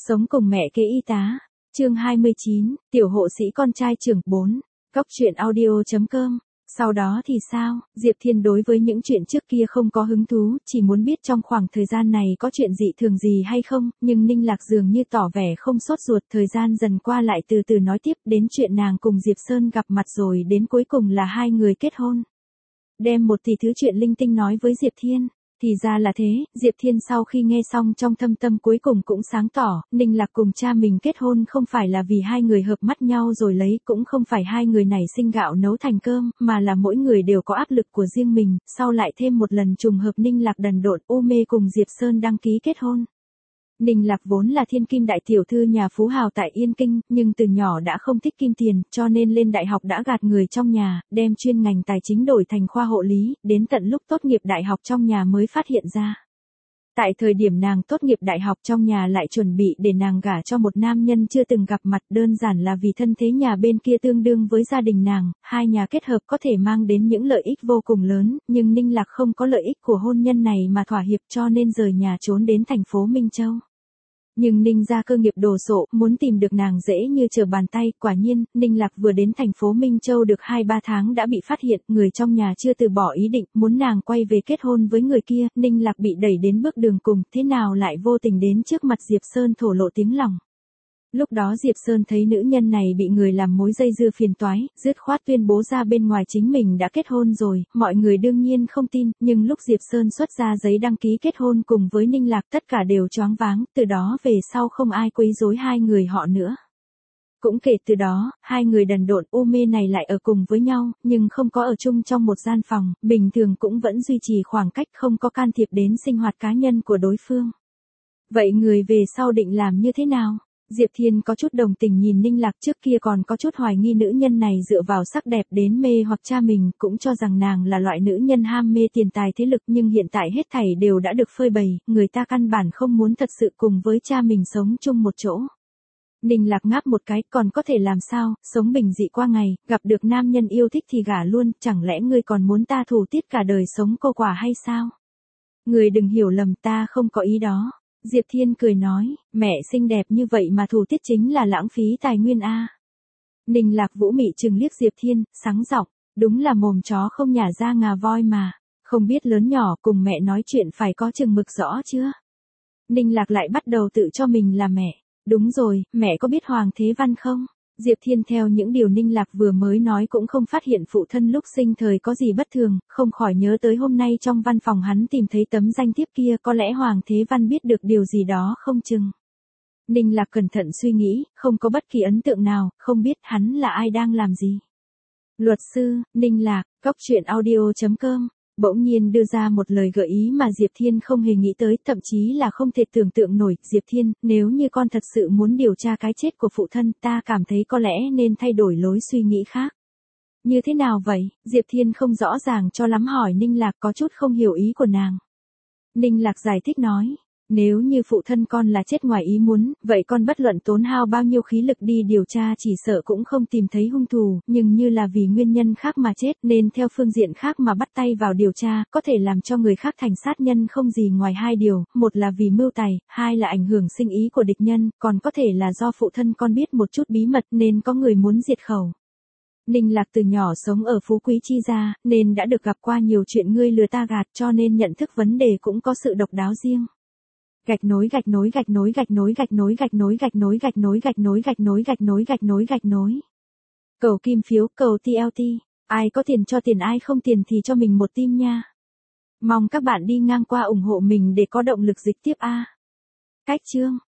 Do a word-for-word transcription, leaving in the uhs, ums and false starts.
Sống cùng mẹ kế y tá. Chương hai mươi chín, tiểu hộ sĩ con trai trưởng bốn. Góc truyện audio.com. Sau đó thì sao? Diệp Thiên đối với những chuyện trước kia không có hứng thú, chỉ muốn biết trong khoảng thời gian này có chuyện dị thường gì hay không, nhưng Ninh Lạc dường như tỏ vẻ không sốt ruột. Thời gian dần qua lại từ từ nói tiếp đến chuyện nàng cùng Diệp Sơn gặp mặt rồi đến cuối cùng là hai người kết hôn. Đem một tỷ thứ chuyện linh tinh nói với Diệp Thiên. Thì ra là thế, Diệp Thiên sau khi nghe xong trong thâm tâm cuối cùng cũng sáng tỏ, Ninh Lạc cùng cha mình kết hôn không phải là vì hai người hợp mắt nhau rồi lấy, cũng không phải hai người này sinh gạo nấu thành cơm, mà là mỗi người đều có áp lực của riêng mình, sau lại thêm một lần trùng hợp Ninh Lạc đần độn u mê cùng Diệp Sơn đăng ký kết hôn. Ninh Lạc vốn là thiên kim đại tiểu thư nhà phú hào tại Yên Kinh, nhưng từ nhỏ đã không thích kim tiền, cho nên lên đại học đã gạt người trong nhà, đem chuyên ngành tài chính đổi thành khoa hộ lý, đến tận lúc tốt nghiệp đại học trong nhà mới phát hiện ra. Tại thời điểm nàng tốt nghiệp đại học trong nhà lại chuẩn bị để nàng gả cho một nam nhân chưa từng gặp mặt, đơn giản là vì thân thế nhà bên kia tương đương với gia đình nàng, hai nhà kết hợp có thể mang đến những lợi ích vô cùng lớn, nhưng Ninh Lạc không có lợi ích của hôn nhân này mà thỏa hiệp cho nên rời nhà trốn đến thành phố Minh Châu. Nhưng Ninh gia cơ nghiệp đồ sộ, muốn tìm được nàng dễ như trở bàn tay, quả nhiên, Ninh Lạc vừa đến thành phố Minh Châu được hai ba tháng đã bị phát hiện, người trong nhà chưa từ bỏ ý định, muốn nàng quay về kết hôn với người kia, Ninh Lạc bị đẩy đến bước đường cùng, thế nào lại vô tình đến trước mặt Diệp Sơn thổ lộ tiếng lòng. Lúc đó Diệp Sơn thấy nữ nhân này bị người làm mối dây dưa phiền toái, dứt khoát tuyên bố ra bên ngoài chính mình đã kết hôn rồi, mọi người đương nhiên không tin, nhưng lúc Diệp Sơn xuất ra giấy đăng ký kết hôn cùng với Ninh Lạc tất cả đều choáng váng, từ đó về sau không ai quấy rối hai người họ nữa. Cũng kể từ đó, hai người đần độn u mê này lại ở cùng với nhau, nhưng không có ở chung trong một gian phòng, bình thường cũng vẫn duy trì khoảng cách, không có can thiệp đến sinh hoạt cá nhân của đối phương. Vậy người về sau định làm như thế nào? Diệp Thiên có chút đồng tình nhìn Ninh Lạc, trước kia còn có chút hoài nghi nữ nhân này dựa vào sắc đẹp đến mê hoặc cha mình, cũng cho rằng nàng là loại nữ nhân ham mê tiền tài thế lực, nhưng hiện tại hết thảy đều đã được phơi bày, người ta căn bản không muốn thật sự cùng với cha mình sống chung một chỗ. Ninh Lạc ngáp một cái, còn có thể làm sao, sống bình dị qua ngày, gặp được nam nhân yêu thích thì gả luôn, chẳng lẽ ngươi còn muốn ta thủ tiết cả đời sống cô quả hay sao? Ngươi đừng hiểu lầm, ta không có ý đó. Diệp Thiên cười nói, mẹ xinh đẹp như vậy mà thủ tiết chính là lãng phí tài nguyên a. Ninh Lạc vũ mị trừng liếc Diệp Thiên, sáng giọng, đúng là mồm chó không nhả ra ngà voi mà, không biết lớn nhỏ, cùng mẹ nói chuyện phải có chừng mực rõ chưa? Ninh Lạc lại bắt đầu tự cho mình là mẹ, đúng rồi, mẹ có biết Hoàng Thế Văn không? Diệp Thiên theo những điều Ninh Lạc vừa mới nói cũng không phát hiện phụ thân lúc sinh thời có gì bất thường, không khỏi nhớ tới hôm nay trong văn phòng hắn tìm thấy tấm danh thiếp kia, có lẽ Hoàng Thế Văn biết được điều gì đó không chừng. Ninh Lạc cẩn thận suy nghĩ, không có bất kỳ ấn tượng nào, không biết hắn là ai đang làm gì. Luật sư, Ninh Lạc, góc truyện audio.com. Bỗng nhiên đưa ra một lời gợi ý mà Diệp Thiên không hề nghĩ tới, thậm chí là không thể tưởng tượng nổi. Diệp Thiên, nếu như con thật sự muốn điều tra cái chết của phụ thân, ta cảm thấy có lẽ nên thay đổi lối suy nghĩ khác. Như thế nào vậy? Diệp Thiên không rõ ràng cho lắm hỏi Ninh Lạc, có chút không hiểu ý của nàng. Ninh Lạc giải thích nói, nếu như phụ thân con là chết ngoài ý muốn, vậy con bất luận tốn hao bao nhiêu khí lực đi điều tra chỉ sợ cũng không tìm thấy hung thủ, nhưng như là vì nguyên nhân khác mà chết nên theo phương diện khác mà bắt tay vào điều tra, có thể làm cho người khác thành sát nhân không gì ngoài hai điều, một là vì mưu tài, hai là ảnh hưởng sinh ý của địch nhân, còn có thể là do phụ thân con biết một chút bí mật nên có người muốn diệt khẩu. Ninh Lạc từ nhỏ sống ở phú quý chi gia, nên đã được gặp qua nhiều chuyện ngươi lừa ta gạt, cho nên nhận thức vấn đề cũng có sự độc đáo riêng. Gạch nối gạch nối gạch nối gạch nối gạch nối gạch nối gạch nối gạch nối gạch nối gạch nối gạch nối gạch nối gạch nối. Cầu kim phiếu, cầu tê lờ tê, ai có tiền cho tiền, ai không tiền thì cho mình một tim nha. Mong các bạn đi ngang qua ủng hộ mình để có động lực dịch tiếp a. Cách chương